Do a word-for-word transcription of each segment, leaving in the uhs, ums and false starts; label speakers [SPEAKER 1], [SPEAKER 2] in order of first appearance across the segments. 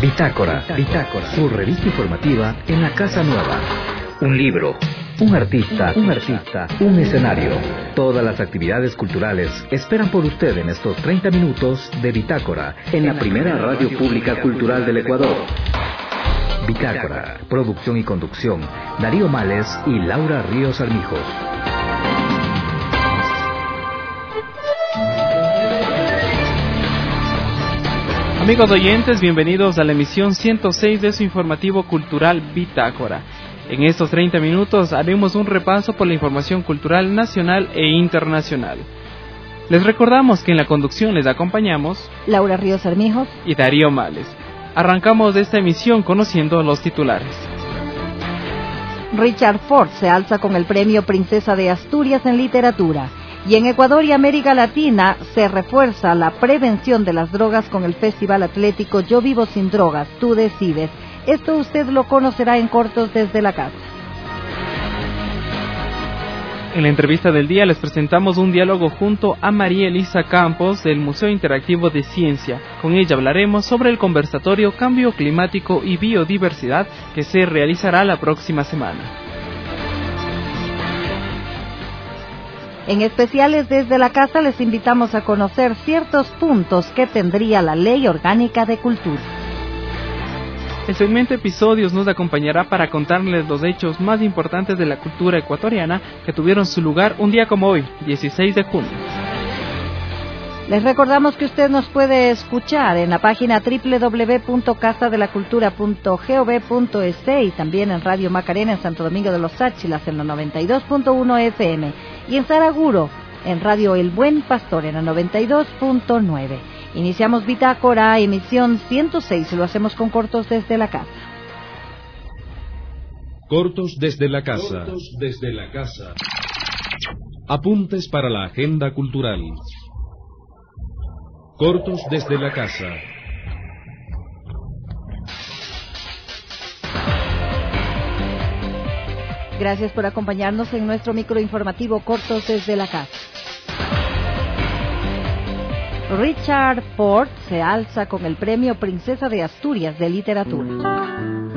[SPEAKER 1] Bitácora, Bitácora, su revista informativa en la Casa Nueva. Un libro, un artista, un artista, un escenario. Todas las actividades culturales esperan por usted en estos treinta minutos de Bitácora, en la primera radio pública cultural del Ecuador. Bitácora, producción y conducción, Darío Males y Laura Ríos Armijos.
[SPEAKER 2] Amigos oyentes, bienvenidos a la emisión ciento seis de su informativo cultural Bitácora. En estos treinta minutos haremos un repaso por la información cultural nacional e internacional. Les recordamos que en la conducción les acompañamos
[SPEAKER 3] Laura Ríos Armijos
[SPEAKER 2] y Darío Males. Arrancamos esta emisión conociendo los titulares.
[SPEAKER 3] Richard Ford se alza con el premio Princesa de Asturias en literatura. Y en Ecuador y América Latina se refuerza la prevención de las drogas con el Festival Atlético Yo Vivo Sin Drogas, Tú Decides. Esto usted lo conocerá en cortos desde la casa.
[SPEAKER 2] En la entrevista del día les presentamos un diálogo junto a María Elisa Campos del Museo Interactivo de Ciencia. Con ella hablaremos sobre el conversatorio Cambio Climático y Biodiversidad que se realizará la próxima semana.
[SPEAKER 3] En especiales desde la casa les invitamos a conocer ciertos puntos que tendría la Ley Orgánica de Cultura.
[SPEAKER 2] El segmento Episodios nos acompañará para contarles los hechos más importantes de la cultura ecuatoriana que tuvieron su lugar un día como hoy, dieciséis de junio.
[SPEAKER 3] Les recordamos que usted nos puede escuchar en la página doble u doble u doble u punto casa de la cultura punto gov punto es y también en Radio Macarena en Santo Domingo de los Áchilas en la noventa y dos punto uno F M y en Saraguro en Radio El Buen Pastor en la noventa y dos punto nueve. Iniciamos Bitácora, emisión ciento seis, y lo hacemos con cortos desde la casa.
[SPEAKER 4] Cortos desde la casa. Cortos desde la casa. Apuntes para la agenda cultural. Cortos desde la casa.
[SPEAKER 3] Gracias por acompañarnos en nuestro microinformativo Cortos desde la casa. Richard Ford se alza con el premio Princesa de Asturias de literatura.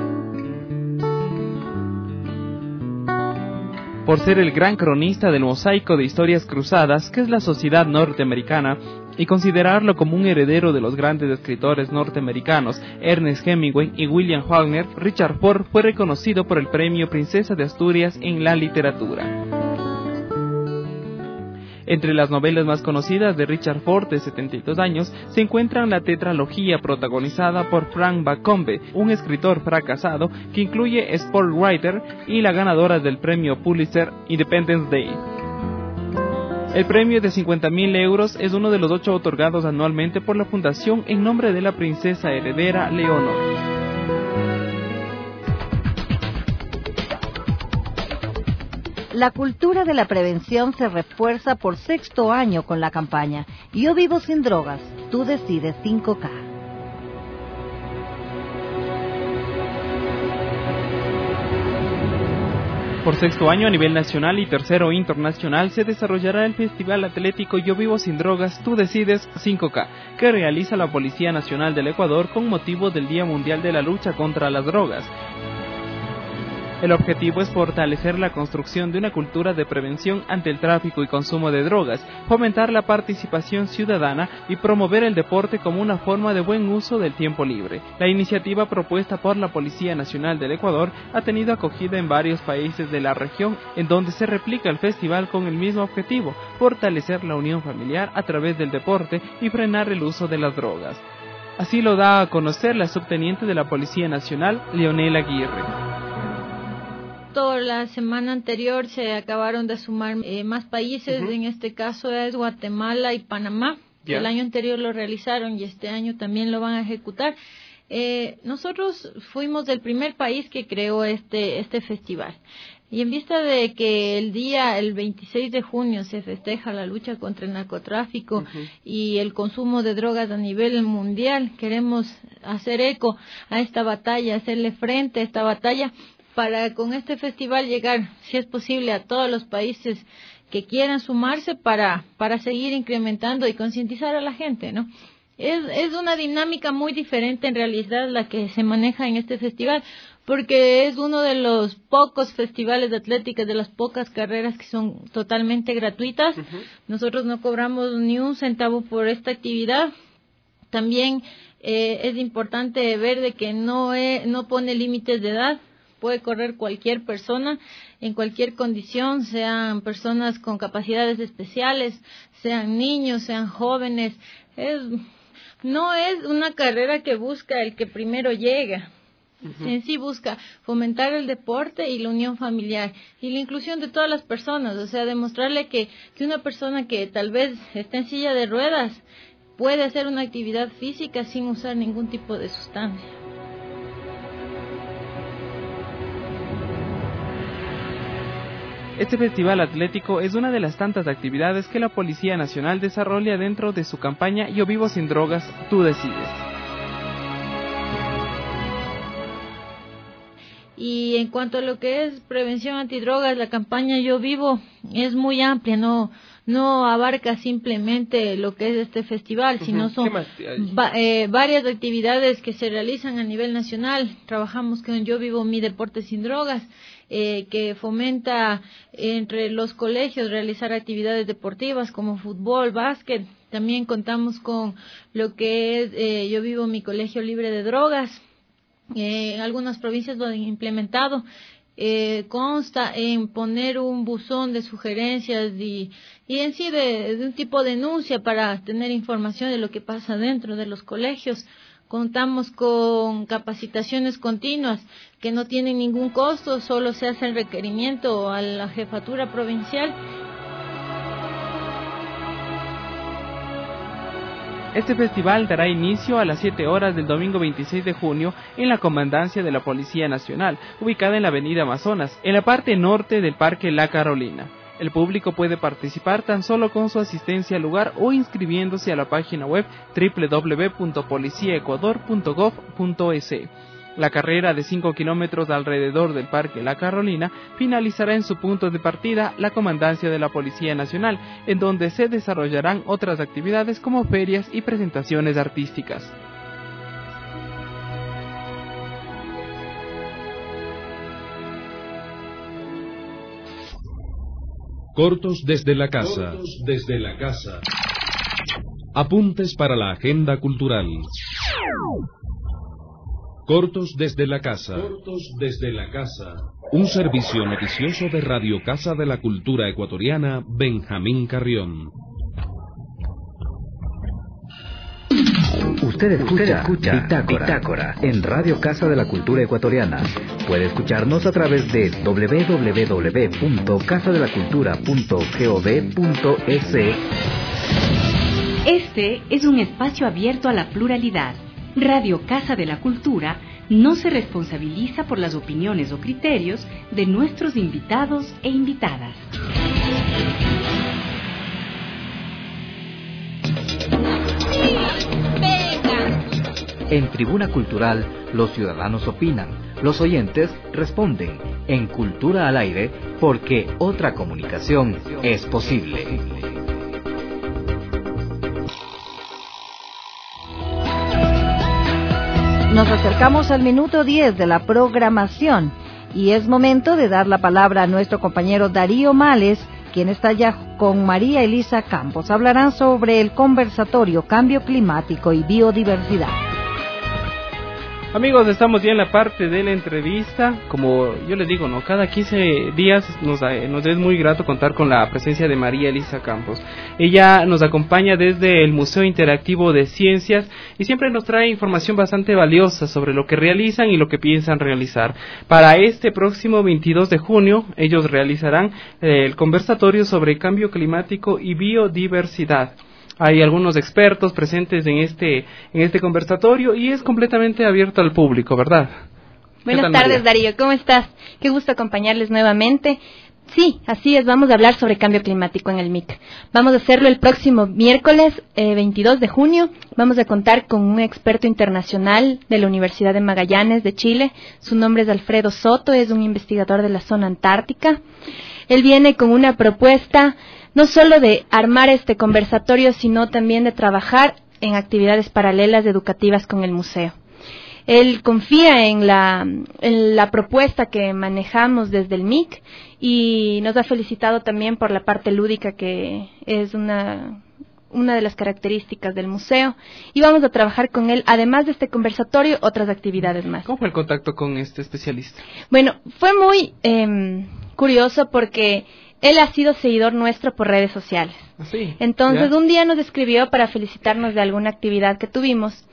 [SPEAKER 2] Por ser el gran cronista del mosaico de historias cruzadas que es la sociedad norteamericana y considerarlo como un heredero de los grandes escritores norteamericanos Ernest Hemingway y William Faulkner, Richard Ford fue reconocido por el premio Princesa de Asturias en la literatura. Entre las novelas más conocidas de Richard Ford, de setenta y dos años, se encuentran la tetralogía protagonizada por Frank Bacombe, un escritor fracasado que incluye Sport Writer y la ganadora del premio Pulitzer Independence Day. El premio de cincuenta mil euros es uno de los ocho otorgados anualmente por la Fundación en nombre de la princesa heredera Leonor.
[SPEAKER 3] La cultura de la prevención se refuerza por sexto año con la campaña Yo Vivo Sin Drogas, Tú Decides cinco K.
[SPEAKER 2] Por sexto año a nivel nacional y tercero internacional se desarrollará el Festival Atlético Yo Vivo Sin Drogas, Tú Decides cinco K, que realiza la Policía Nacional del Ecuador con motivo del Día Mundial de la Lucha contra las Drogas. El objetivo es fortalecer la construcción de una cultura de prevención ante el tráfico y consumo de drogas, fomentar la participación ciudadana y promover el deporte como una forma de buen uso del tiempo libre. La iniciativa propuesta por la Policía Nacional del Ecuador ha tenido acogida en varios países de la región, en donde se replica el festival con el mismo objetivo, fortalecer la unión familiar a través del deporte y frenar el uso de las drogas. Así lo da a conocer la subteniente de la Policía Nacional, Leonela Aguirre.
[SPEAKER 5] La semana anterior se acabaron de sumar eh, más países, uh-huh. En este caso es Guatemala y Panamá, que yeah. El año anterior lo realizaron y este año también lo van a ejecutar. Eh, nosotros fuimos el primer país que creó este este festival. Y en vista de que el día, el veintiséis de junio, se festeja la lucha contra el narcotráfico uh-huh. y el consumo de drogas a nivel mundial, queremos hacer eco a esta batalla, hacerle frente a esta batalla, para con este festival llegar, si es posible, a todos los países que quieran sumarse para para seguir incrementando y concientizar a la gente, ¿no? Es, es una dinámica muy diferente en realidad la que se maneja en este festival, porque es uno de los pocos festivales de atlética, de las pocas carreras que son totalmente gratuitas. Uh-huh. Nosotros no cobramos ni un centavo por esta actividad. También eh, es importante ver de que no, es, no pone límites de edad. Puede correr cualquier persona en cualquier condición, sean personas con capacidades especiales, sean niños, sean jóvenes. Es, no es una carrera que busca el que primero llega. Uh-huh. En sí busca fomentar el deporte y la unión familiar y la inclusión de todas las personas, o sea, demostrarle que, que una persona que tal vez esté en silla de ruedas puede hacer una actividad física sin usar ningún tipo de sustancia.
[SPEAKER 2] Este festival atlético es una de las tantas actividades que la Policía Nacional desarrolla dentro de su campaña Yo Vivo Sin Drogas, Tú Decides.
[SPEAKER 5] Y en cuanto a lo que es prevención antidrogas, la campaña Yo Vivo es muy amplia, no no abarca simplemente lo que es este festival, uh-huh. sino son va, eh, varias actividades que se realizan a nivel nacional. Trabajamos con Yo Vivo Mi Deporte Sin Drogas, eh, que fomenta entre los colegios realizar actividades deportivas como fútbol, básquet. También contamos con lo que es eh, Yo Vivo Mi Colegio Libre de Drogas. Eh, algunas provincias lo han implementado. Eh, consta en poner un buzón de sugerencias y, y en sí de, de un tipo de denuncia para tener información de lo que pasa dentro de los colegios. Contamos con capacitaciones continuas que no tienen ningún costo, solo se hace el requerimiento a la jefatura provincial.
[SPEAKER 2] Este festival dará inicio a las siete horas del domingo veintiséis de junio en la Comandancia de la Policía Nacional, ubicada en la Avenida Amazonas, en la parte norte del Parque La Carolina. El público puede participar tan solo con su asistencia al lugar o inscribiéndose a la página web doble u doble u doble u punto policía ecuador punto gov punto es. La carrera de cinco kilómetros alrededor del Parque La Carolina finalizará en su punto de partida, la Comandancia de la Policía Nacional, en donde se desarrollarán otras actividades como ferias y presentaciones artísticas.
[SPEAKER 4] Cortos desde la casa. Cortos desde la casa. Apuntes para la agenda cultural. Cortos desde la casa. Cortos desde la casa. Un servicio noticioso de Radio Casa de la Cultura Ecuatoriana, Benjamín Carrión.
[SPEAKER 1] Usted escucha, Usted escucha Bitácora, Bitácora en Radio Casa de la Cultura Ecuatoriana. Puede escucharnos a través de doble u doble u doble u punto casa de la cultura punto gov punto es.
[SPEAKER 6] Este es un espacio abierto a la pluralidad. Radio Casa de la Cultura no se responsabiliza por las opiniones o criterios de nuestros invitados e invitadas.
[SPEAKER 1] En Tribuna Cultural, los ciudadanos opinan, los oyentes responden. En Cultura al Aire, porque otra comunicación es posible.
[SPEAKER 3] Nos acercamos al minuto diez de la programación y es momento de dar la palabra a nuestro compañero Darío Males, quien está ya con María Elisa Campos. Hablarán sobre el conversatorio Cambio Climático y Biodiversidad.
[SPEAKER 2] Amigos, estamos ya en la parte de la entrevista. Como yo les digo, no, cada quince días nos, nos es muy grato contar con la presencia de María Elisa Campos. Ella nos acompaña desde el Museo Interactivo de Ciencias y siempre nos trae información bastante valiosa sobre lo que realizan y lo que piensan realizar. Para este próximo veintidós de junio, ellos realizarán eh, el conversatorio sobre cambio climático y biodiversidad. Hay algunos expertos presentes en este en este conversatorio y es completamente abierto al público, ¿verdad?
[SPEAKER 7] Buenas tardes, Darío. ¿Cómo estás? Qué gusto acompañarles nuevamente. Sí, así es, vamos a hablar sobre cambio climático en el M I C. Vamos a hacerlo el próximo miércoles eh, veintidós de junio. Vamos a contar con un experto internacional de la Universidad de Magallanes de Chile. Su nombre es Alfredo Soto, es un investigador de la zona antártica. Él viene con una propuesta no solo de armar este conversatorio, sino también de trabajar en actividades paralelas educativas con el museo. Él confía en la, en la propuesta que manejamos desde el M I C y nos ha felicitado también por la parte lúdica, que es una, una de las características del museo. Y vamos a trabajar con él, además de este conversatorio, otras actividades más.
[SPEAKER 2] ¿Cómo fue el contacto con este especialista?
[SPEAKER 7] Bueno, fue muy eh, curioso porque él ha sido seguidor nuestro por redes sociales.
[SPEAKER 2] Sí,
[SPEAKER 7] Entonces,
[SPEAKER 2] ya.
[SPEAKER 7] un día nos escribió para felicitarnos de alguna actividad que tuvimos.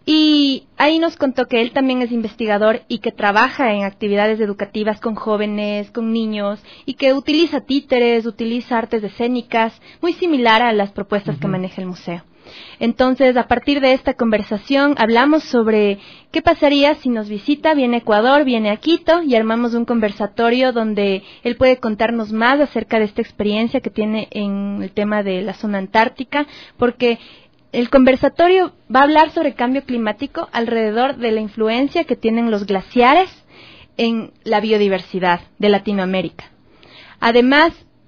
[SPEAKER 7] Y ahí nos contó que él también es investigador y que trabaja en actividades educativas con jóvenes, con niños, y que utiliza títeres, utiliza artes escénicas, muy similar a las propuestas uh-huh. que maneja el museo. Entonces, a partir de esta conversación, hablamos sobre qué pasaría si nos visita, viene a Ecuador, viene a Quito, y armamos un conversatorio donde él puede contarnos más acerca de esta experiencia que tiene en el tema de la zona antártica, porque el conversatorio va a hablar sobre cambio climático alrededor de la influencia que tienen los glaciares en la biodiversidad de Latinoamérica. Además,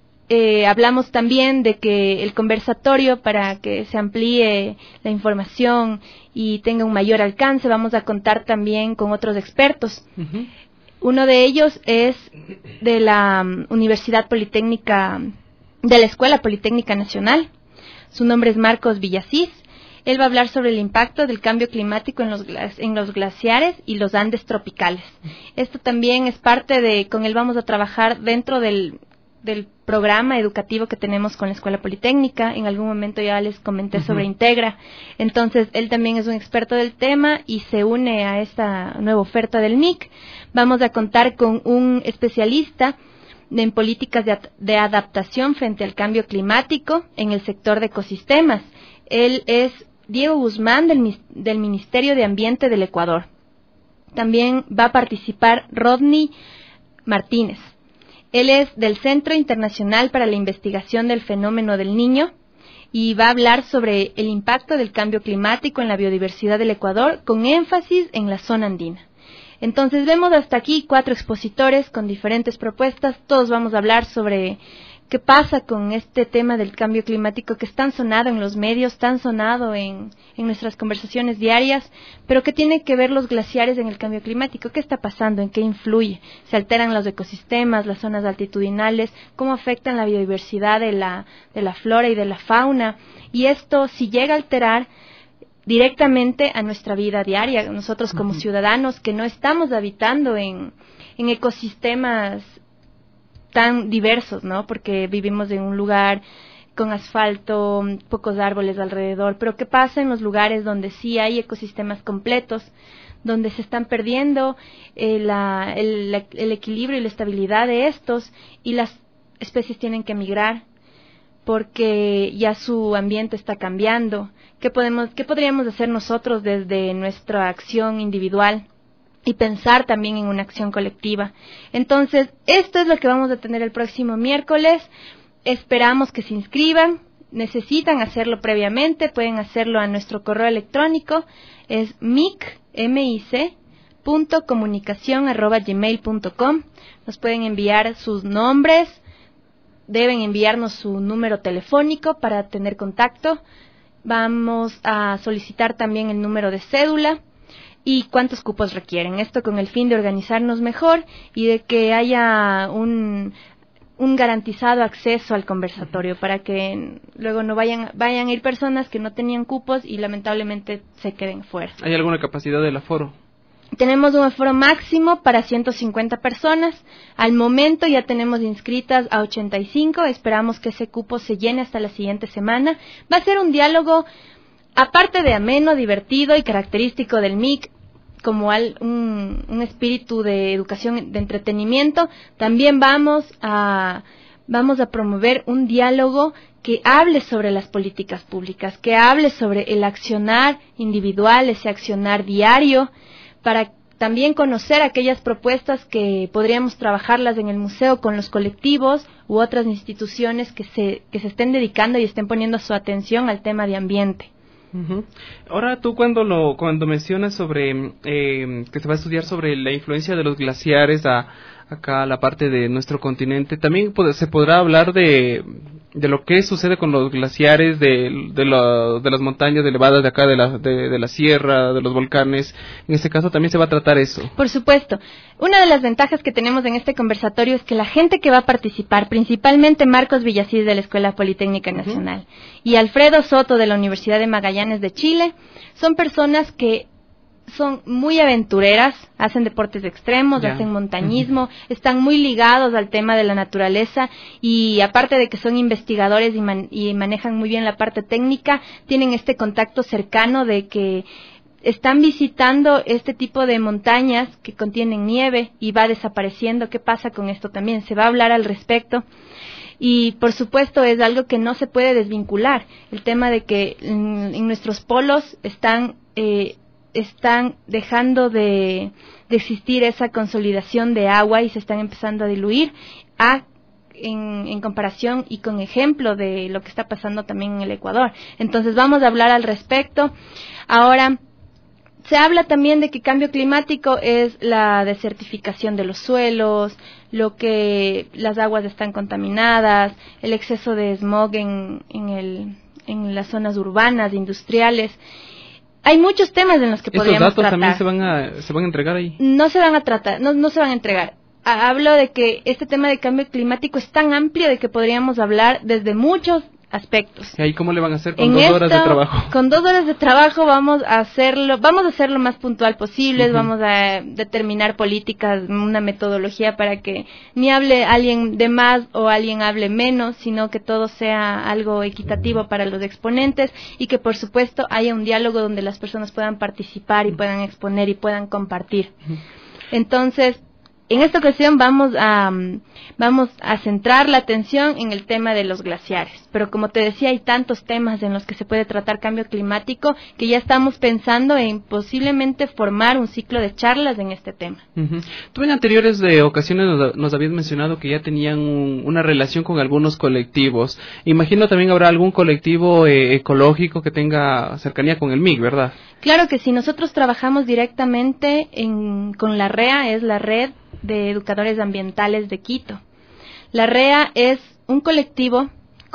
[SPEAKER 7] eh, hablamos también de que el conversatorio, para que se amplíe la información y tenga un mayor alcance, vamos a contar también con otros expertos. Uh-huh. Uno de ellos es de la um, Universidad Politécnica, de la Escuela Politécnica Nacional. Su nombre es Marcos Villasís. Él va a hablar sobre el impacto del cambio climático en los, en los glaciares y los Andes tropicales. Esto también es parte de, con él vamos a trabajar dentro del, del programa educativo que tenemos con la Escuela Politécnica. En algún momento ya les comenté uh-huh. sobre Integra. Entonces, él también es un experto del tema y se une a esta nueva oferta del M I C. Vamos a contar con un especialista en políticas de, de adaptación frente al cambio climático en el sector de ecosistemas. Él es Diego Guzmán del, del Ministerio de Ambiente del Ecuador. También va a participar Rodney Martínez. Él es del Centro Internacional para la Investigación del Fenómeno del Niño y va a hablar sobre el impacto del cambio climático en la biodiversidad del Ecuador, con énfasis en la zona andina. Entonces, vemos hasta aquí cuatro expositores con diferentes propuestas. Todos vamos a hablar sobre qué pasa con este tema del cambio climático que es tan sonado en los medios, tan sonado en, en nuestras conversaciones diarias, pero qué tiene que ver los glaciares en el cambio climático, qué está pasando, en qué influye, se alteran los ecosistemas, las zonas altitudinales, cómo afectan la biodiversidad de la, de la flora y de la fauna, y esto, si llega a alterar directamente a nuestra vida diaria, nosotros como uh-huh. ciudadanos que no estamos habitando en, en ecosistemas tan diversos, ¿no? Porque vivimos en un lugar con asfalto, pocos árboles alrededor, pero ¿qué pasa en los lugares donde sí hay ecosistemas completos, donde se están perdiendo eh, la, el, la, el equilibrio y la estabilidad de estos, y las especies tienen que migrar porque ya su ambiente está cambiando? ¿Qué podemos, qué podríamos hacer nosotros desde nuestra acción individual y pensar también en una acción colectiva? Entonces, esto es lo que vamos a tener el próximo miércoles. Esperamos que se inscriban. Necesitan hacerlo previamente, pueden hacerlo a nuestro correo electrónico, es mic, M-I-C, punto comunicación arroba gmail punto com. Nos pueden enviar sus nombres, deben enviarnos su número telefónico para tener contacto. Vamos a solicitar también el número de cédula y cuántos cupos requieren. Esto con el fin de organizarnos mejor y de que haya un, un garantizado acceso al conversatorio, para que luego no vayan, vayan a ir personas que no tenían cupos y lamentablemente se queden fuera.
[SPEAKER 2] ¿Hay alguna capacidad del aforo?
[SPEAKER 7] Tenemos un aforo máximo para ciento cincuenta personas. Al momento ya tenemos inscritas a ochenta y cinco. Esperamos que ese cupo se llene hasta la siguiente semana. Va a ser un diálogo, aparte de ameno, divertido y característico del M I C, como al, un, un espíritu de educación, de entretenimiento. También vamos a, vamos a promover un diálogo que hable sobre las políticas públicas, que hable sobre el accionar individual, ese accionar diario, para también conocer aquellas propuestas que podríamos trabajarlas en el museo con los colectivos u otras instituciones que se, que se estén dedicando y estén poniendo su atención al tema de ambiente.
[SPEAKER 2] Uh-huh. Ahora, tú cuando lo cuando mencionas sobre eh, que se va a estudiar sobre la influencia de los glaciares a acá a la parte de nuestro continente, también pod- se podrá hablar de de lo que sucede con los glaciares, de, de, lo, de las montañas elevadas de acá, de la, de, de la sierra, de los volcanes. En este caso también se va a tratar eso.
[SPEAKER 7] Por supuesto. Una de las ventajas que tenemos en este conversatorio es que la gente que va a participar, principalmente Marcos Villasís de la Escuela Politécnica Nacional uh-huh. y Alfredo Soto de la Universidad de Magallanes de Chile, son personas que son muy aventureras, hacen deportes extremos, ya. hacen montañismo, uh-huh. están muy ligados al tema de la naturaleza y aparte de que son investigadores y, man- y manejan muy bien la parte técnica, tienen este contacto cercano de que están visitando este tipo de montañas que contienen nieve y va desapareciendo. ¿Qué pasa con esto también? Se va a hablar al respecto. Y por supuesto es algo que no se puede desvincular, el tema de que en, en nuestros polos están eh, están dejando de, de existir esa consolidación de agua y se están empezando a diluir a, en, en comparación y con ejemplo de lo que está pasando también en el Ecuador. Entonces vamos a hablar al respecto. Ahora, se habla también de que cambio climático es la desertificación de los suelos, lo que las aguas están contaminadas, el exceso de smog en, en, el, en las zonas urbanas, industriales. Hay muchos temas en los que podríamos tratar.
[SPEAKER 2] ¿Estos datos también se van a se van a entregar ahí?
[SPEAKER 7] No se van a tratar, no, no se van a entregar. Hablo de que este tema de cambio climático es tan amplio de que podríamos hablar desde muchos aspectos.
[SPEAKER 2] ¿Y ahí cómo le van a hacer con
[SPEAKER 7] en
[SPEAKER 2] dos
[SPEAKER 7] esto,
[SPEAKER 2] horas de trabajo?
[SPEAKER 7] Con dos horas de trabajo vamos a hacerlo, vamos a hacer lo más puntual posible, uh-huh. vamos a determinar políticas, una metodología para que ni hable alguien de más o alguien hable menos, sino que todo sea algo equitativo para los exponentes y que por supuesto haya un diálogo donde las personas puedan participar y puedan exponer y puedan compartir. Uh-huh. Entonces, en esta ocasión vamos a vamos a centrar la atención en el tema de los glaciares, pero como te decía hay tantos temas en los que se puede tratar cambio climático que ya estamos pensando en posiblemente formar un ciclo de charlas en este tema.
[SPEAKER 2] Uh-huh. Tú en anteriores de ocasiones nos, nos habías mencionado que ya tenían un, una relación con algunos colectivos. Imagino también habrá algún colectivo eh, ecológico que tenga cercanía con el M I C, ¿verdad?
[SPEAKER 7] Claro que sí, nosotros trabajamos directamente en, con la R E A, es la Red de Educadores Ambientales de Quito. La R E A es un colectivo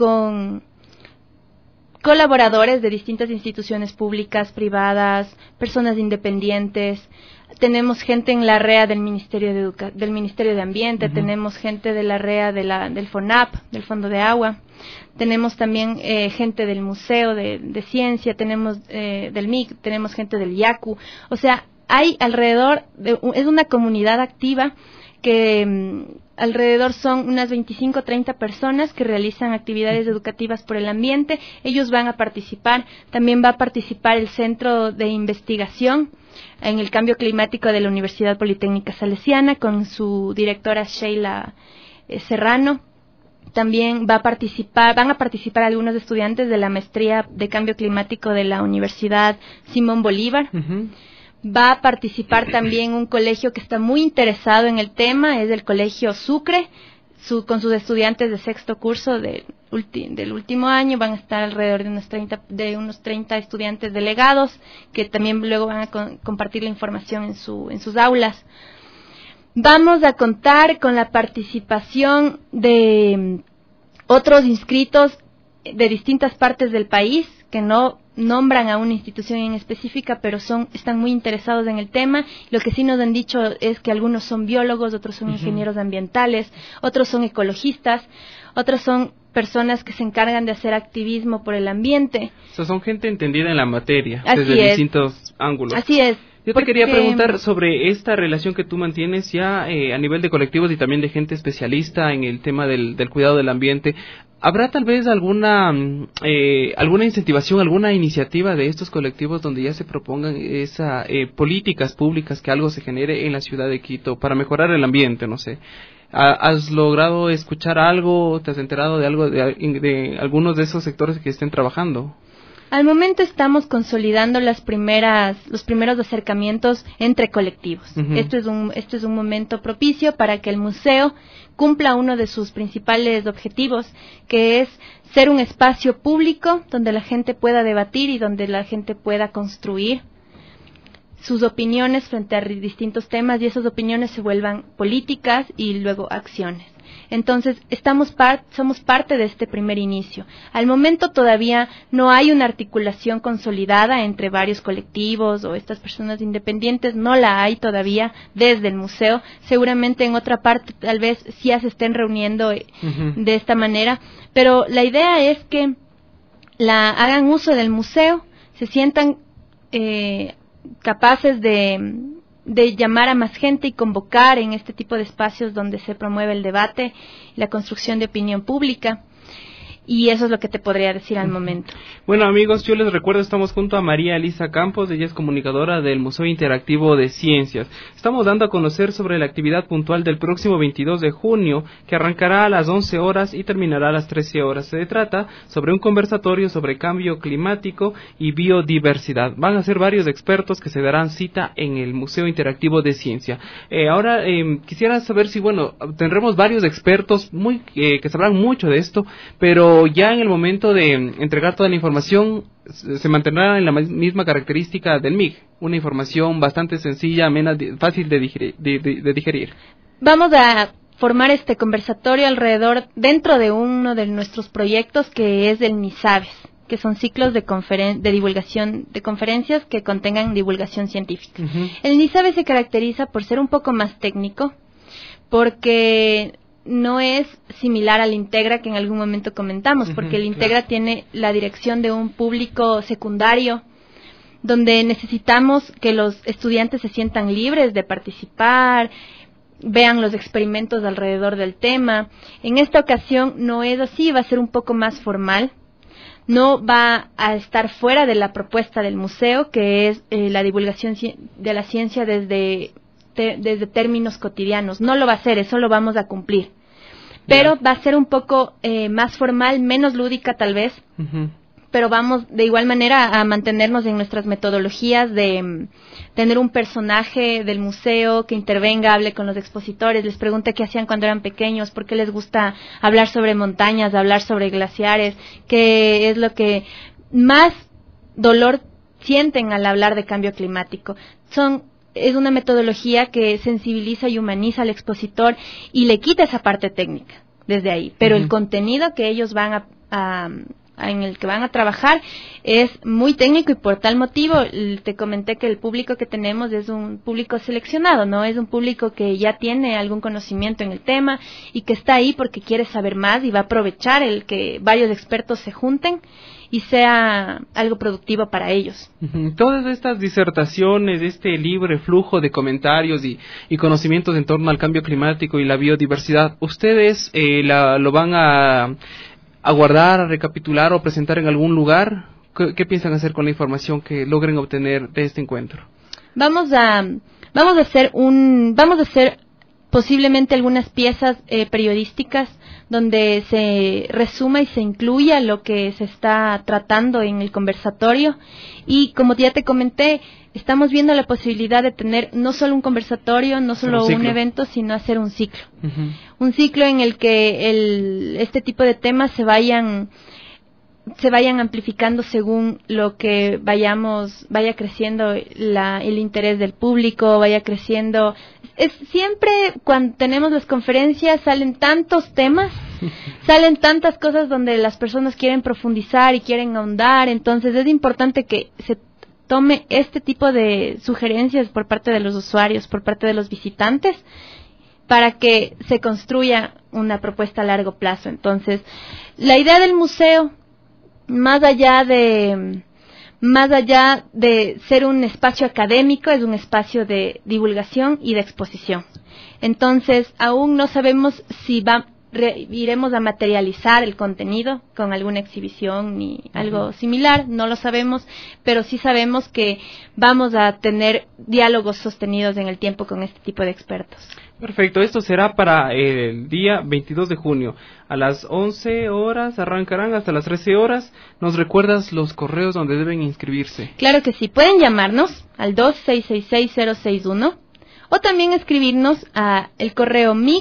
[SPEAKER 7] con colaboradores de distintas instituciones públicas, privadas, personas independientes. Tenemos gente en la R E A del Ministerio de Educa- del Ministerio de Ambiente, uh-huh. tenemos gente de la R E A de la, del FONAP, del Fondo de Agua. Tenemos también eh, gente del Museo de, de Ciencia, tenemos eh, del M I C, tenemos gente del IACU. O sea, hay alrededor, de, es una comunidad activa que um, alrededor son unas veinticinco a treinta personas que realizan actividades educativas por el ambiente. Ellos van a participar, también va a participar el Centro de Investigación en el Cambio Climático de la Universidad Politécnica Salesiana con su directora Sheila eh, Serrano. También va a participar, van a participar algunos estudiantes de la maestría de Cambio Climático de la Universidad Simón Bolívar. Uh-huh. Va a participar también un colegio que está muy interesado en el tema, es el Colegio Sucre, su, con sus estudiantes de sexto curso de, ulti, del último año. Van a estar alrededor de unos treinta, de unos treinta estudiantes delegados que también luego van a con, compartir la información en, su, en sus aulas. Vamos a contar con la participación de otros inscritos de distintas partes del país que no nombran a una institución en específica, pero son están muy interesados en el tema. Lo que sí nos han dicho es que algunos son biólogos, otros son uh-huh. ingenieros ambientales, otros son ecologistas, otros son personas que se encargan de hacer activismo por el ambiente.
[SPEAKER 2] O sea, son gente entendida en la materia,
[SPEAKER 7] Así
[SPEAKER 2] desde
[SPEAKER 7] es.
[SPEAKER 2] distintos ángulos.
[SPEAKER 7] Así es.
[SPEAKER 2] Yo te Porque... quería preguntar sobre esta relación que tú mantienes ya eh, a nivel de colectivos y también de gente especialista en el tema del, del cuidado del ambiente. ¿Habrá tal vez alguna eh, alguna incentivación, alguna iniciativa de estos colectivos donde ya se propongan esa eh, políticas públicas que algo se genere en la ciudad de Quito para mejorar el ambiente? No sé. ¿Has logrado escuchar algo? ¿Te has enterado de algo de, de algunos de esos sectores que estén trabajando?
[SPEAKER 7] Al momento estamos consolidando las primeras, los primeros acercamientos entre colectivos. Uh-huh. Esto es un, esto es un momento propicio para que el museo cumpla uno de sus principales objetivos, que es ser un espacio público donde la gente pueda debatir y donde la gente pueda construir sus opiniones frente a distintos temas y esas opiniones se vuelvan políticas y luego acciones. Entonces, estamos par- somos parte de este primer inicio. Al momento todavía no hay una articulación consolidada entre varios colectivos o estas personas independientes, no la hay todavía desde el museo. Seguramente en otra parte tal vez sí ya se estén reuniendo uh-huh. de esta manera, pero la idea es que la hagan uso del museo, se sientan eh, capaces de, de llamar a más gente y convocar en este tipo de espacios donde se promueve el debate y la construcción de opinión pública. Y eso es lo que te podría decir al momento.
[SPEAKER 2] Bueno, amigos, yo les recuerdo, estamos junto a María Elisa Campos, ella es comunicadora del Museo Interactivo de Ciencias. Estamos dando a conocer sobre la actividad puntual del próximo veintidós de junio, que arrancará a las once horas y terminará a las trece horas. Se trata sobre un conversatorio sobre cambio climático y biodiversidad. Van a ser varios expertos que se darán cita en el Museo Interactivo de Ciencia. Eh, ahora, eh, quisiera saber si, bueno, tendremos varios expertos muy eh, que sabrán mucho de esto, pero ya en el momento de entregar toda la información se mantendrá en la misma característica del M I C, una información bastante sencilla, amena, fácil de digerir, de, de, de digerir.
[SPEAKER 7] Vamos a formar este conversatorio alrededor, dentro de uno de nuestros proyectos que es el MISABES, que son ciclos de, conferen- de divulgación, de conferencias que contengan divulgación científica. Uh-huh. El MISABES se caracteriza por ser un poco más técnico, porque no es similar al Integra que en algún momento comentamos, porque el Integra claro. tiene la dirección de un público secundario, donde necesitamos que los estudiantes se sientan libres de participar, vean los experimentos alrededor del tema. En esta ocasión no es así, va a ser un poco más formal. No va a estar fuera de la propuesta del museo, que es eh, la divulgación de la ciencia desde... Te, desde términos cotidianos. No lo va a hacer, eso lo vamos a cumplir. Pero yeah. va a ser un poco eh, más formal, menos lúdica tal vez, uh-huh. pero vamos de igual manera a mantenernos en nuestras metodologías de um, tener un personaje del museo que intervenga, hable con los expositores, les pregunte qué hacían cuando eran pequeños, por qué les gusta hablar sobre montañas, hablar sobre glaciares, qué es lo que más dolor sienten al hablar de cambio climático. Son Es una metodología que sensibiliza y humaniza al expositor y le quita esa parte técnica desde ahí. Pero uh-huh. el contenido que ellos van a, a, a, en el que van a trabajar es muy técnico y por tal motivo te comenté que el público que tenemos es un público seleccionado, ¿no? Es un público que ya tiene algún conocimiento en el tema y que está ahí porque quiere saber más y va a aprovechar el que varios expertos se junten y sea algo productivo para ellos.
[SPEAKER 2] Uh-huh. Todas estas disertaciones, este libre flujo de comentarios y, y conocimientos en torno al cambio climático y la biodiversidad, ¿ustedes eh, la, lo van a, a guardar, a recapitular o presentar en algún lugar? ¿Qué, qué piensan hacer con la información que logren obtener de este encuentro?
[SPEAKER 7] Vamos a, vamos a hacer un, vamos a hacer posiblemente algunas piezas eh, periodísticas donde se resuma y se incluya lo que se está tratando en el conversatorio. Y como ya te comenté, estamos viendo la posibilidad de tener no solo un conversatorio, no solo un, un evento, sino hacer un ciclo. Uh-huh. Un ciclo en el que el, este tipo de temas se vayan se vayan amplificando según lo que vayamos, vaya creciendo la, el interés del público, vaya creciendo. Es siempre cuando tenemos las conferencias salen tantos temas, salen tantas cosas donde las personas quieren profundizar y quieren ahondar, entonces es importante que se tome este tipo de sugerencias por parte de los usuarios, por parte de los visitantes, para que se construya una propuesta a largo plazo. Entonces, la idea del museo, más allá de más allá de ser un espacio académico, es un espacio de divulgación y de exposición. Entonces, aún no sabemos si va, re, iremos a materializar el contenido con alguna exhibición ni algo uh-huh. similar, no lo sabemos, pero sí sabemos que vamos a tener diálogos sostenidos en el tiempo con este tipo de expertos.
[SPEAKER 2] Perfecto, esto será para el día veintidós de junio. A las once horas arrancarán hasta las trece horas. ¿Nos recuerdas los correos donde deben inscribirse?
[SPEAKER 7] Claro que sí, pueden llamarnos al dos seis seis seis cero seis uno o también escribirnos a el correo mic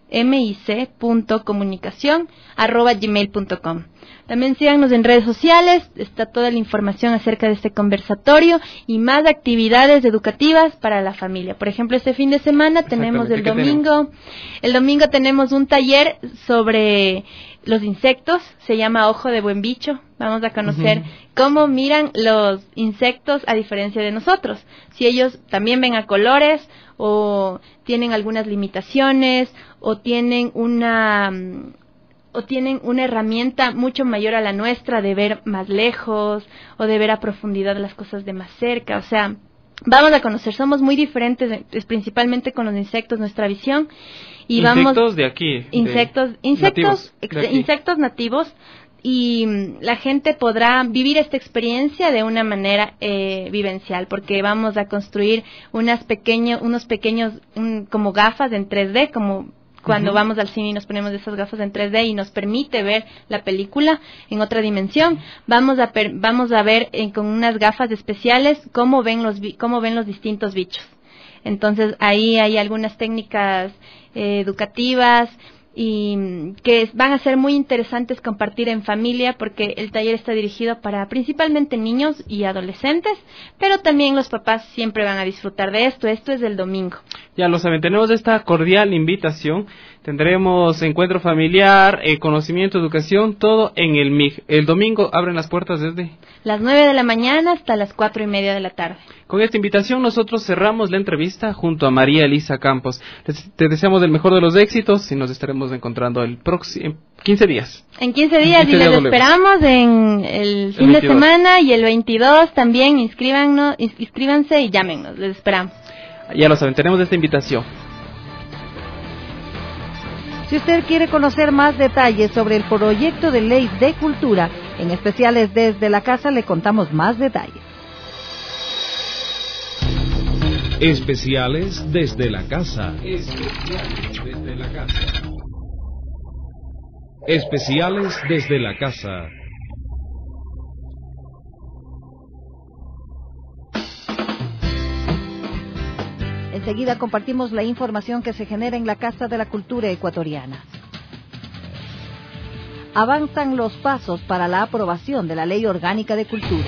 [SPEAKER 7] mic punto comunicación arroba gmail punto com. También síganos en redes sociales, está toda la información acerca de este conversatorio y más actividades educativas para la familia. Por ejemplo, este fin de semana tenemos el domingo, tenemos? el domingo tenemos un taller sobre los insectos, se llama Ojo de Buen Bicho. Vamos a conocer uh-huh. cómo miran los insectos a diferencia de nosotros. Si ellos también ven a colores o tienen algunas limitaciones o tienen una o tienen una herramienta mucho mayor a la nuestra de ver más lejos o de ver a profundidad las cosas de más cerca. O sea, vamos a conocer, somos muy diferentes, principalmente con los insectos, nuestra visión. Y
[SPEAKER 2] insectos
[SPEAKER 7] vamos,
[SPEAKER 2] de aquí.
[SPEAKER 7] Insectos,
[SPEAKER 2] de
[SPEAKER 7] insectos,
[SPEAKER 2] nativos,
[SPEAKER 7] ex,
[SPEAKER 2] de aquí.
[SPEAKER 7] insectos nativos. Y la gente podrá vivir esta experiencia de una manera eh, vivencial, porque vamos a construir unas pequeños, unos pequeños un, como gafas en tres D, como cuando uh-huh. vamos al cine y nos ponemos esas gafas en tres D y nos permite ver la película en otra dimensión. Vamos a per, vamos a ver eh, con unas gafas especiales cómo ven los cómo ven los distintos bichos. Entonces ahí hay algunas técnicas eh, educativas y que van a ser muy interesantes compartir en familia, porque el taller está dirigido para principalmente niños y adolescentes, pero también los papás siempre van a disfrutar de esto. Esto es el domingo.
[SPEAKER 2] Ya lo saben, tenemos esta cordial invitación. Tendremos encuentro familiar, eh, conocimiento, educación, todo en el M I G. El domingo abren las puertas desde
[SPEAKER 7] las nueve de la mañana hasta las cuatro y media de la tarde.
[SPEAKER 2] Con esta invitación nosotros cerramos la entrevista junto a María Elisa Campos. Les, te deseamos el mejor de los éxitos y nos estaremos encontrando el próximo quince días.
[SPEAKER 7] En quince días y les esperamos en el fin de semana y el veintidós también. Inscríbanos, inscríbanse y llámenos, les esperamos.
[SPEAKER 2] Ya lo saben, tenemos esta invitación.
[SPEAKER 3] Si usted quiere conocer más detalles sobre el proyecto de ley de cultura, en especiales desde la casa le contamos más detalles.
[SPEAKER 4] Especiales desde la casa. Especiales desde la casa. Especiales desde la casa.
[SPEAKER 3] Enseguida compartimos la información que se genera en la Casa de la Cultura Ecuatoriana. Avanzan los pasos para la aprobación de la Ley Orgánica de Cultura.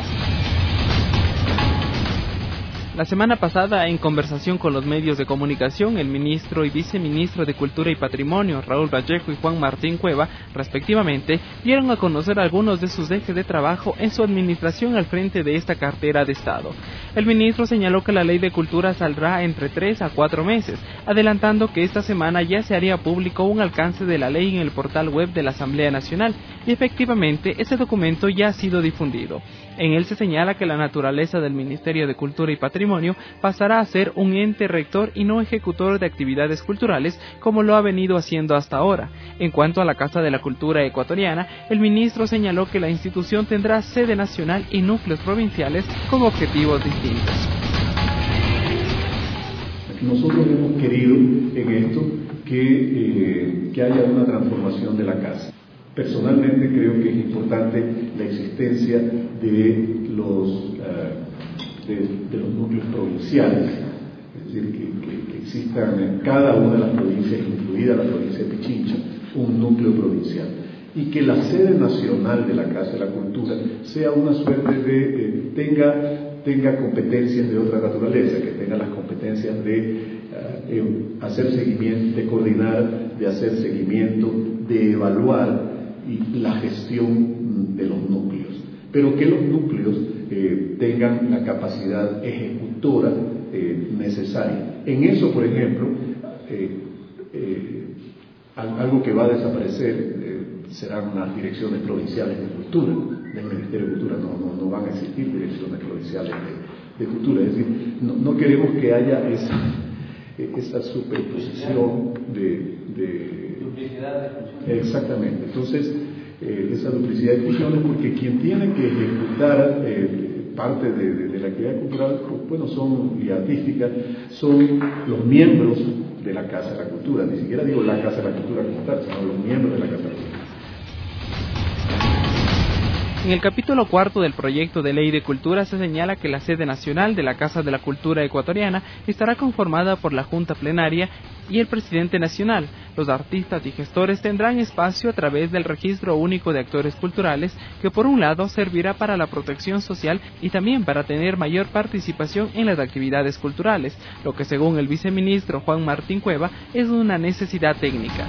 [SPEAKER 2] La semana pasada, en conversación con los medios de comunicación, el ministro y viceministro de Cultura y Patrimonio, Raúl Vallejo y Juan Martín Cueva, respectivamente, dieron a conocer algunos de sus ejes de trabajo en su administración al frente de esta cartera de Estado. El ministro señaló que la Ley de Cultura saldrá entre tres a cuatro meses, adelantando que esta semana ya se haría público un alcance de la ley en el portal web de la Asamblea Nacional, y efectivamente ese documento ya ha sido difundido. En él se señala que la naturaleza del Ministerio de Cultura y Patrimonio pasará a ser un ente rector y no ejecutor de actividades culturales como lo ha venido haciendo hasta ahora. En cuanto a la Casa de la Cultura Ecuatoriana, el ministro señaló que la institución tendrá sede nacional y núcleos provinciales con objetivos distintos.
[SPEAKER 8] Nosotros hemos querido en esto que, eh, que haya una transformación de la casa. Personalmente creo que es importante la existencia de los, uh, de, de los núcleos provinciales, es decir, que, que, que existan en cada una de las provincias, incluida la provincia de Pichincha, un núcleo provincial, y que la sede nacional de la Casa de la Cultura sea una suerte de, eh, tenga, tenga competencias de otra naturaleza, que tenga las competencias de uh, eh, hacer seguimiento, de coordinar, de hacer seguimiento, de evaluar y la gestión de los núcleos, pero que los núcleos eh, tengan la capacidad ejecutora eh, necesaria. En eso, por ejemplo, eh, eh, algo que va a desaparecer eh, serán las direcciones provinciales de cultura del Ministerio de Cultura. No, no, no van a existir direcciones provinciales de, de cultura, es decir, no, no queremos que haya esa, esa superposición de, de exactamente, entonces eh, esa duplicidad de funciones, porque quien tiene que ejecutar eh, parte de, de, de la actividad cultural, bueno, son y artística, son los miembros de la Casa de la Cultura, ni siquiera digo la Casa de la Cultura como tal, sino los miembros de la Casa de la Cultura.
[SPEAKER 2] En el capítulo cuarto del proyecto de ley de cultura se señala que la sede nacional de la Casa de la Cultura Ecuatoriana estará conformada por la Junta Plenaria y el presidente nacional. Los artistas y gestores tendrán espacio a través del Registro Único de Actores Culturales, que por un lado servirá para la protección social y también para tener mayor participación en las actividades culturales, lo que según el viceministro Juan Martín Cueva es una necesidad técnica.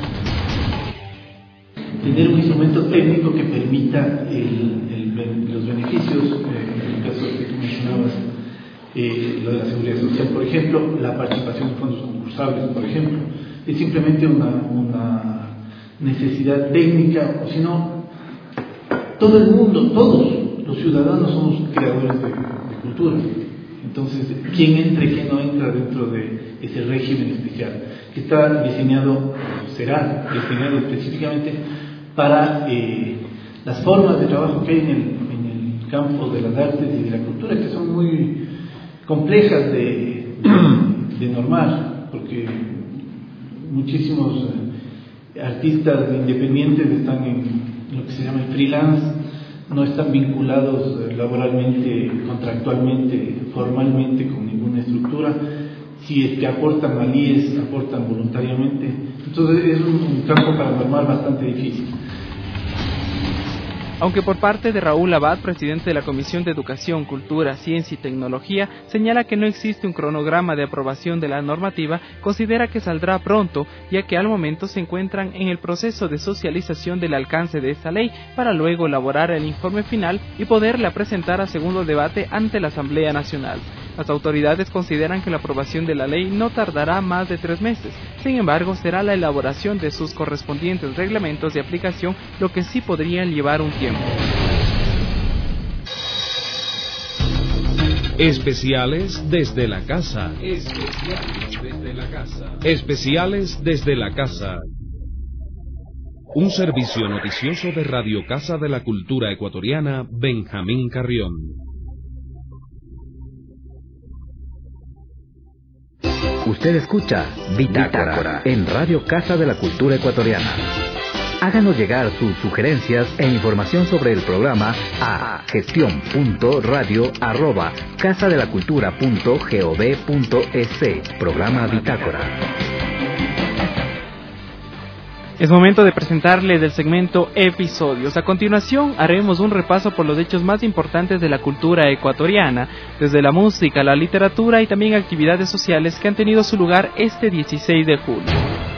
[SPEAKER 9] Tener un instrumento técnico que permita el, el, los beneficios, eh, en el caso que tú mencionabas, eh, lo de la seguridad social, por ejemplo, la participación en fondos concursables, por ejemplo, es simplemente una, una necesidad técnica, o si no, todo el mundo, todos los ciudadanos somos creadores de, de cultura. Entonces, ¿quién entra y quién no entra dentro de ese régimen especial? Que está diseñado, será diseñado específicamente para eh, las formas de trabajo que hay en el, en el campo de las artes y de la cultura, que son muy complejas de, de, de normar, porque muchísimos eh, artistas independientes están en lo que se llama el freelance, no están vinculados eh, laboralmente, contractualmente, formalmente con ninguna estructura. Si es que aportan al I E S, aportan voluntariamente. Entonces es un, un campo para normar bastante difícil.
[SPEAKER 2] Aunque por parte de Raúl Abad, presidente de la Comisión de Educación, Cultura, Ciencia y Tecnología, señala que no existe un cronograma de aprobación de la normativa, considera que saldrá pronto, ya que al momento se encuentran en el proceso de socialización del alcance de esta ley, para luego elaborar el informe final y poderla presentar a segundo debate ante la Asamblea Nacional. Las autoridades consideran que la aprobación de la ley no tardará más de tres meses. Sin embargo, será la elaboración de sus correspondientes reglamentos de aplicación lo que sí podrían llevar un tiempo.
[SPEAKER 4] Especiales desde la casa. Especiales desde la casa. Especiales desde la casa. Un servicio noticioso de Radio Casa de la Cultura Ecuatoriana, Benjamín Carrión.
[SPEAKER 1] Usted escucha Bitácora, Bitácora en Radio Casa de la Cultura Ecuatoriana. Háganos llegar sus sugerencias e información sobre el programa a gestión punto radio arroba casa de la cultura punto gov punto es. Programa Bitácora.
[SPEAKER 2] Es momento de presentarle del segmento Episodios. A continuación haremos un repaso por los hechos más importantes de la cultura ecuatoriana, desde la música, la literatura y también actividades sociales que han tenido su lugar este dieciséis de julio.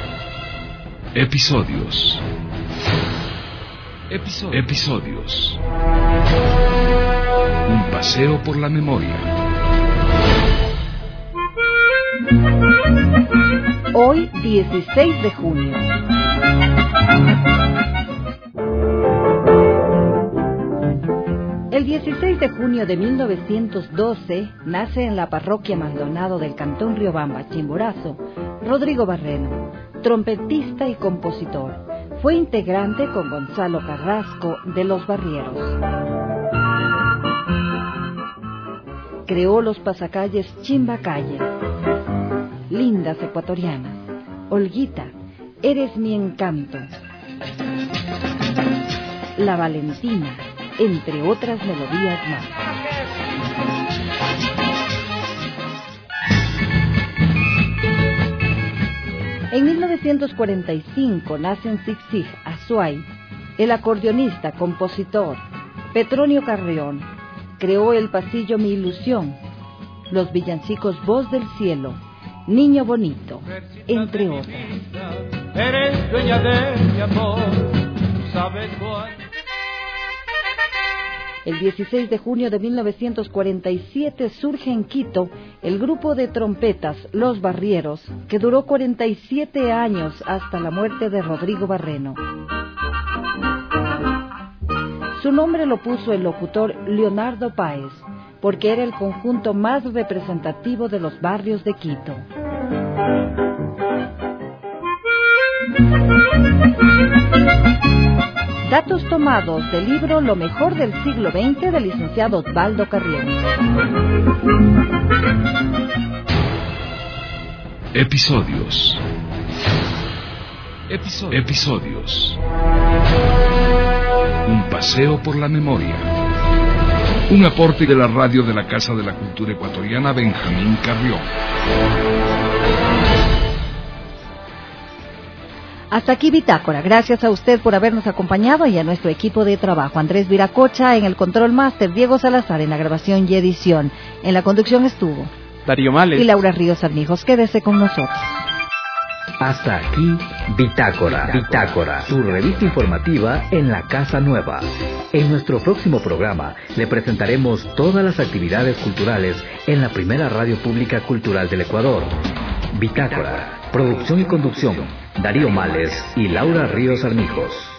[SPEAKER 4] Episodios. Episodios. Episodios. Un paseo por la memoria.
[SPEAKER 3] Hoy, dieciséis de junio. El dieciséis de junio de mil novecientos doce nace en la parroquia Maldonado del Cantón Riobamba, Chimborazo, Rodrigo Barreno, trompetista y compositor. Fue integrante con Gonzalo Carrasco de Los Barrieros. Creó los pasacalles Chimbacalles, Lindas Ecuatorianas, Olguita, Eres mi encanto, La Valentina, entre otras melodías más. En mil novecientos cuarenta y cinco nace en Zig-Zig, Azuay, el acordeonista, compositor Petronio Carrión. Creó el pasillo Mi Ilusión, los villancicos Voz del Cielo, Niño Bonito, entre otras.
[SPEAKER 10] Eres dueña de mi amor, sabes cuál.
[SPEAKER 3] El dieciséis de junio de mil novecientos cuarenta y siete surge en Quito el grupo de trompetas Los Barrieros, que duró cuarenta y siete años hasta la muerte de Rodrigo Barreno. Su nombre lo puso el locutor Leonardo Páez, porque era el conjunto más representativo de los barrios de Quito. Datos tomados del libro Lo mejor del siglo veinte del licenciado Osvaldo Carrión.
[SPEAKER 4] Episodios. Episodios. Episodios. Un paseo por la memoria. Un aporte de la radio de la Casa de la Cultura Ecuatoriana, Benjamín Carrión.
[SPEAKER 3] Hasta aquí Bitácora. Gracias a usted por habernos acompañado y a nuestro equipo de trabajo. Andrés Viracocha en el Control Master, Diego Salazar en la grabación y edición. En la conducción estuvo
[SPEAKER 2] Darío Males
[SPEAKER 3] y Laura Ríos Armijos. Quédese con nosotros.
[SPEAKER 1] Hasta aquí Bitácora. Bitácora, su revista informativa en la Casa Nueva. En nuestro próximo programa le presentaremos todas las actividades culturales en la primera radio pública cultural del Ecuador. Bitácora, producción y conducción, Darío Males y Laura Ríos Armijos.